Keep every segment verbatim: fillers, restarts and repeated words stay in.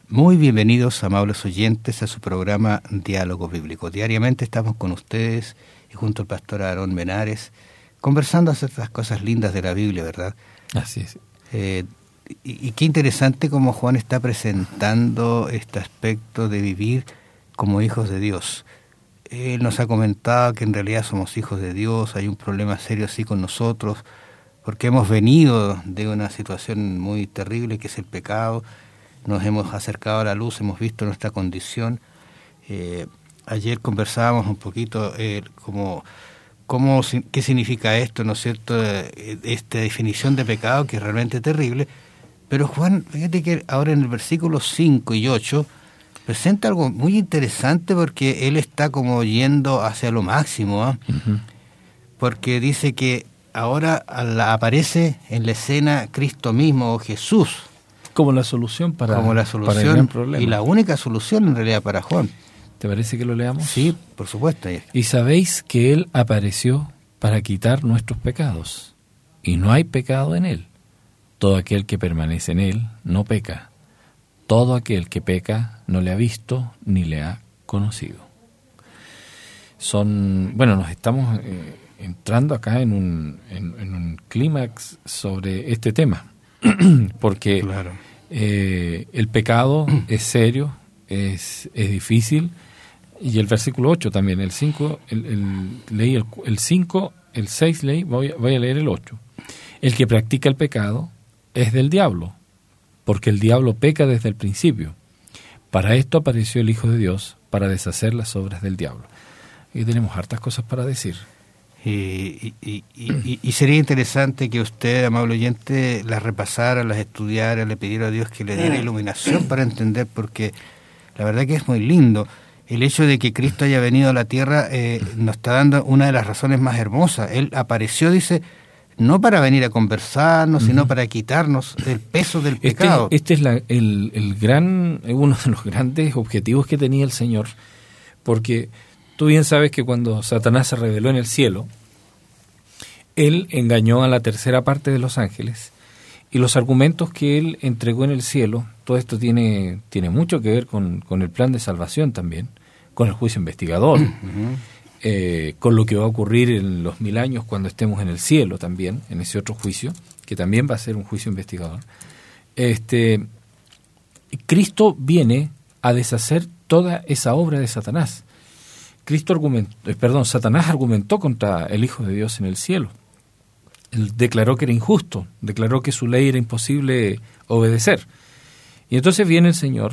Muy bienvenidos, amables oyentes, a su programa Diálogo Bíblico. Diariamente estamos con ustedes y junto al pastor Aarón Menares, conversando acerca de estas cosas lindas de la Biblia, ¿verdad? Así es. Eh, y, y qué interesante cómo Juan está presentando este aspecto de vivir como hijos de Dios. Él nos ha comentado que en realidad somos hijos de Dios, hay un problema serio así con nosotros, porque hemos venido de una situación muy terrible que es el pecado. Nos hemos acercado a la luz, hemos visto nuestra condición. Eh, ayer conversábamos un poquito eh, como, como, qué significa esto, ¿no es cierto? Eh, esta definición de pecado que es realmente terrible. Pero Juan, fíjate que ahora en el versículo cinco y ocho presenta algo muy interesante porque él está como yendo hacia lo máximo, ¿eh? Uh-huh. Porque dice que ahora aparece en la escena Cristo mismo, o Jesús, como la solución para, como la solución para el gran problema. Y la única solución en realidad para Juan. ¿Te parece que lo leamos? Sí, por supuesto. Y sabéis que Él apareció para quitar nuestros pecados, y no hay pecado en Él. Todo aquel que permanece en Él no peca. Todo aquel que peca no le ha visto ni le ha conocido. Son, bueno, nos estamos eh, entrando acá en un, en, en un clímax sobre este tema. Porque claro. eh, el pecado es serio, es, es difícil, y el versículo ocho también, el cinco, el, el, leí el, el cinco, el seis leí, voy, voy a leer el ocho. El que practica el pecado es del diablo, porque el diablo peca desde el principio. Para esto apareció el Hijo de Dios, para deshacer las obras del diablo. Y tenemos hartas cosas para decir. Y, y, y, y sería interesante que usted, amable oyente, las repasara, las estudiara, le pidiera a Dios que le diera iluminación para entender, porque la verdad que es muy lindo. El hecho de que Cristo haya venido a la tierra eh, nos está dando una de las razones más hermosas. Él apareció, dice, no para venir a conversarnos, uh-huh. sino para quitarnos el peso del este, pecado. Este es la, el, el gran, uno de los grandes objetivos que tenía el Señor, porque tú bien sabes que cuando Satanás se rebeló en el cielo, él engañó a la tercera parte de los ángeles, y los argumentos que él entregó en el cielo, todo esto tiene, tiene mucho que ver con, con el plan de salvación también, con el juicio investigador, uh-huh. eh, con lo que va a ocurrir en los mil años cuando estemos en el cielo también, en ese otro juicio, que también va a ser un juicio investigador. Este, Cristo viene a deshacer toda esa obra de Satanás. Cristo argumentó, perdón, Satanás argumentó contra el Hijo de Dios en el cielo. Él declaró que era injusto, declaró que su ley era imposible obedecer. Y entonces viene el Señor,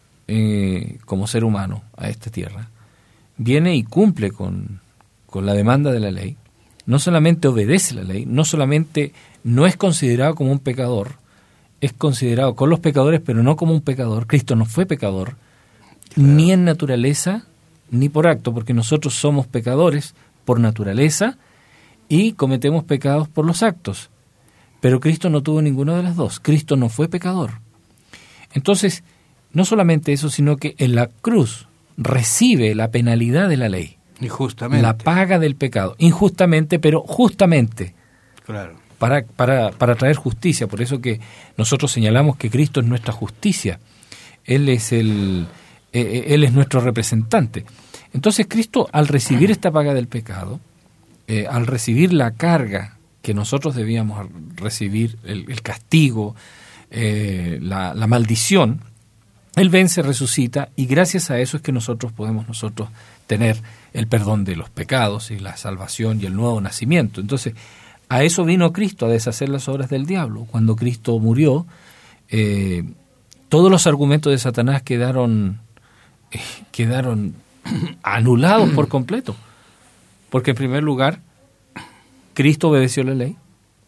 eh, como ser humano, a esta tierra. Viene y cumple con, con la demanda de la ley. No solamente obedece la ley, no solamente no es considerado como un pecador, es considerado con los pecadores, pero no como un pecador. Cristo no fue pecador, claro. Ni en naturaleza, ni por acto, porque nosotros somos pecadores por naturaleza y cometemos pecados por los actos. Pero Cristo no tuvo ninguno de las dos. Cristo no fue pecador. Entonces, no solamente eso, sino que en la cruz recibe la penalidad de la ley. Injustamente. La paga del pecado. Injustamente, pero justamente. Claro. Para, para, para traer justicia. Por eso que nosotros señalamos que Cristo es nuestra justicia. Él es el... Él es nuestro representante. Entonces Cristo, al recibir esta paga del pecado, eh, al recibir la carga que nosotros debíamos recibir, el, el castigo, eh, la, la maldición, Él vence, resucita, y gracias a eso es que nosotros podemos nosotros tener el perdón de los pecados y la salvación y el nuevo nacimiento. Entonces, a eso vino Cristo, a deshacer las obras del diablo. Cuando Cristo murió, eh, todos los argumentos de Satanás quedaron... quedaron anulados por completo, porque en primer lugar Cristo obedeció la ley,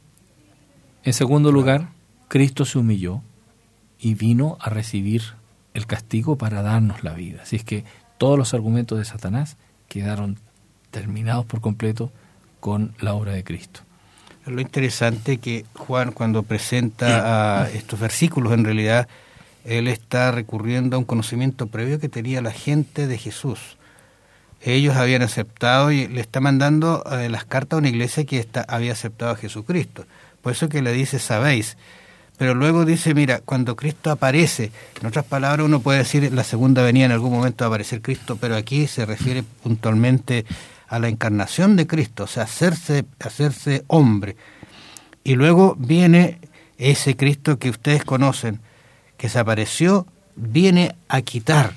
en segundo lugar Cristo se humilló y vino a recibir el castigo para darnos la vida. Así es que todos los argumentos de Satanás quedaron terminados por completo con la obra de Cristo. Lo interesante que Juan, cuando presenta a estos versículos, en realidad él está recurriendo a un conocimiento previo que tenía la gente de Jesús. Ellos habían aceptado y le está mandando eh, las cartas a una iglesia que está, había aceptado a Jesucristo. Por eso que le dice, sabéis. pero luego dice, mira, cuando Cristo aparece, en otras palabras uno puede decir en la segunda venida en algún momento va a aparecer Cristo, pero aquí se refiere puntualmente a la encarnación de Cristo, o sea, hacerse, hacerse hombre. Y luego viene ese Cristo que ustedes conocen, que se apareció, viene a quitar.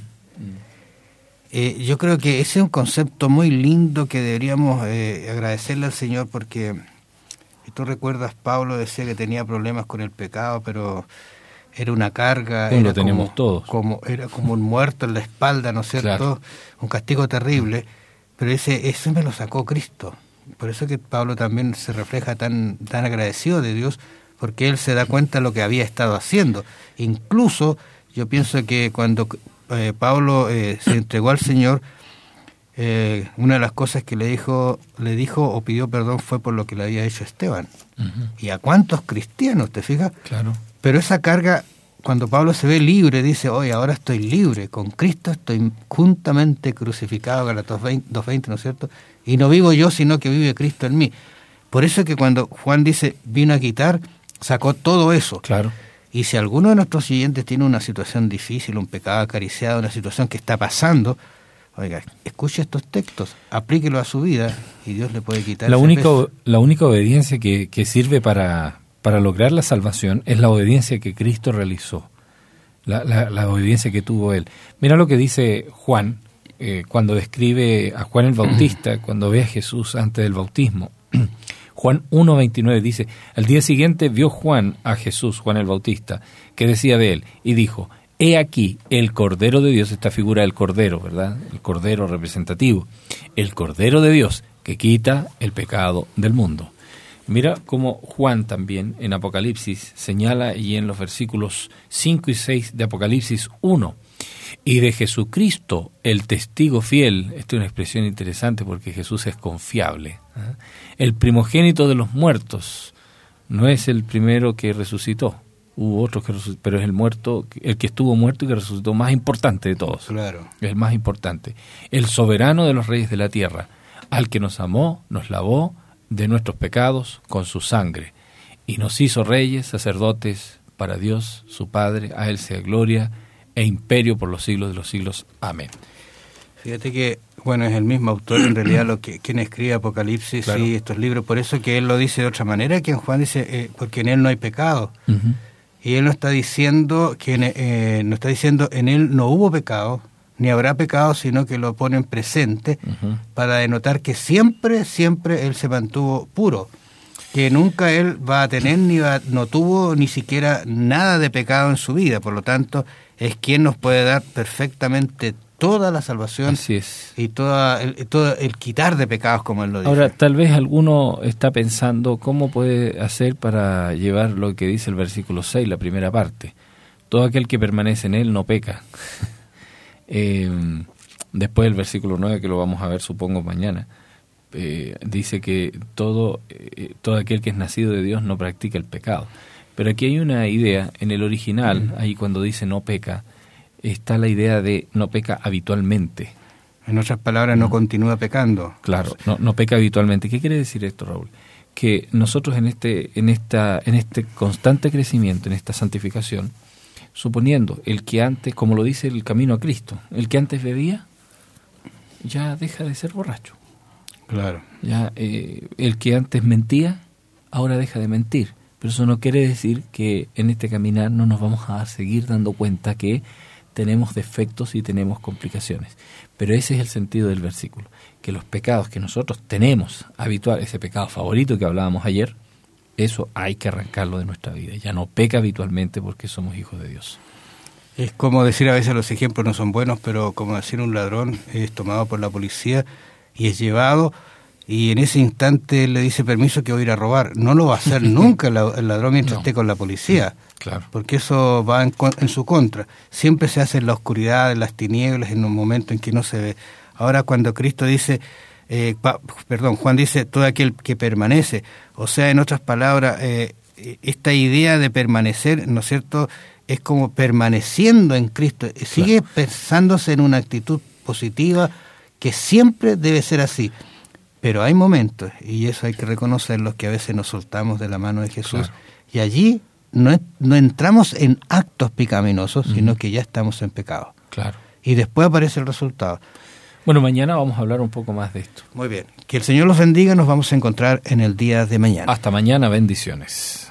Eh, yo creo que ese es un concepto muy lindo que deberíamos eh, agradecerle al Señor, porque tú recuerdas, Pablo decía que tenía problemas con el pecado, pero era una carga, sí, era lo teníamos como, todos. Como, era como un muerto en la espalda, ¿no es cierto? Claro. Un castigo terrible, pero ese, ese me lo sacó Cristo. Por eso que Pablo también se refleja tan, tan agradecido de Dios, porque él se da cuenta de lo que había estado haciendo. Incluso yo pienso que cuando eh, Pablo eh, se entregó al Señor, eh, una de las cosas que le dijo, le dijo o pidió perdón fue por lo que le había hecho Esteban. Uh-huh. ¿Y a cuántos cristianos, te fijas? Claro. Pero esa carga, cuando Pablo se ve libre, dice, oye, ahora estoy libre, con Cristo estoy juntamente crucificado, Galatas dos veinte, ¿no es cierto? Y no vivo yo, sino que vive Cristo en mí. Por eso es que cuando Juan dice, vino a quitar, sacó todo eso. Claro. Y si alguno de nuestros siguientes tiene una situación difícil, un pecado acariciado, una situación que está pasando, oiga, escuche estos textos, aplíquelo a su vida y Dios le puede quitar la ese única peso. La única obediencia que, que sirve para, para lograr la salvación es la obediencia que Cristo realizó, la, la, la obediencia que tuvo Él. Mira lo que dice Juan, eh, cuando describe a Juan el Bautista, cuando ve a Jesús antes del bautismo. Juan uno veintinueve dice, al día siguiente vio Juan a Jesús, Juan el Bautista, que decía de él, y dijo, he aquí el Cordero de Dios, esta figura del Cordero, ¿verdad? El Cordero representativo, el Cordero de Dios que quita el pecado del mundo. Mira cómo Juan también en Apocalipsis señala, y en los versículos cinco y seis de Apocalipsis uno, y de Jesucristo, el testigo fiel. Esta es una expresión interesante porque Jesús es confiable, ¿eh? El primogénito de los muertos, no es el primero que resucitó, hubo otros que resucitó, pero es el muerto, el que estuvo muerto y que resucitó, más importante de todos. Claro. Es el más importante. El soberano de los reyes de la tierra, al que nos amó, nos lavó de nuestros pecados con su sangre, y nos hizo reyes, sacerdotes para Dios, su Padre. A Él sea gloria e imperio por los siglos de los siglos. Amén. Fíjate que, bueno, es el mismo autor en realidad lo que quien escribe Apocalipsis, claro, y estos libros, por eso que él lo dice de otra manera, que en Juan dice, eh, porque en él no hay pecado. Uh-huh. Y él no está diciendo que eh, no está diciendo en él no hubo pecado, ni habrá pecado, sino que lo pone en presente, uh-huh, para denotar que siempre, siempre él se mantuvo puro, que nunca él va a tener, ni va, no tuvo ni siquiera nada de pecado en su vida, por lo tanto, es quien nos puede dar perfectamente toda la salvación. Así es. Y toda el, todo el quitar de pecados, como él lo dice. Ahora, tal vez alguno está pensando cómo puede hacer para llevar lo que dice el versículo seis, la primera parte. Todo aquel que permanece en él no peca. eh, después el versículo nueve, que lo vamos a ver supongo mañana, eh, dice que todo, eh, todo aquel que es nacido de Dios no practica el pecado. Pero aquí hay una idea, en el original, ahí cuando dice no peca, está la idea de no peca habitualmente. En otras palabras, no, no continúa pecando. Claro, no, no peca habitualmente. ¿Qué quiere decir esto, Raúl? Que nosotros en este, en esta, en este constante crecimiento, en esta santificación, suponiendo el que antes, como lo dice el camino a Cristo, el que antes bebía, ya deja de ser borracho. Claro. Ya eh, el que antes mentía, ahora deja de mentir. Pero eso no quiere decir que en este caminar no nos vamos a seguir dando cuenta que tenemos defectos y tenemos complicaciones. Pero ese es el sentido del versículo, que los pecados que nosotros tenemos habitual, ese pecado favorito que hablábamos ayer, eso hay que arrancarlo de nuestra vida. Ya no peca habitualmente porque somos hijos de Dios. Es como decir, a veces los ejemplos no son buenos, pero como decir un ladrón es tomado por la policía y es llevado, y en ese instante él le dice permiso que voy a ir a robar. No lo va a hacer nunca el ladrón mientras no. esté con la policía. Claro. Porque eso va en, en su contra. Siempre se hace en la oscuridad, en las tinieblas, en un momento en que no se ve. Ahora cuando Cristo dice, eh, pa, perdón, Juan dice, todo aquel que permanece, o sea, en otras palabras, eh, esta idea de permanecer, ¿no es cierto?, es como permaneciendo en Cristo. Sigue claro. pensándose en una actitud positiva que siempre debe ser así. Pero hay momentos, y eso hay que reconocerlos, que a veces nos soltamos de la mano de Jesús, claro. y allí no, no entramos en actos pecaminosos, uh-huh. sino que ya estamos en pecado. Claro. Y después aparece el resultado. Bueno, mañana vamos a hablar un poco más de esto. Muy bien. Que el Señor los bendiga. Nos vamos a encontrar en el día de mañana. Hasta mañana. Bendiciones.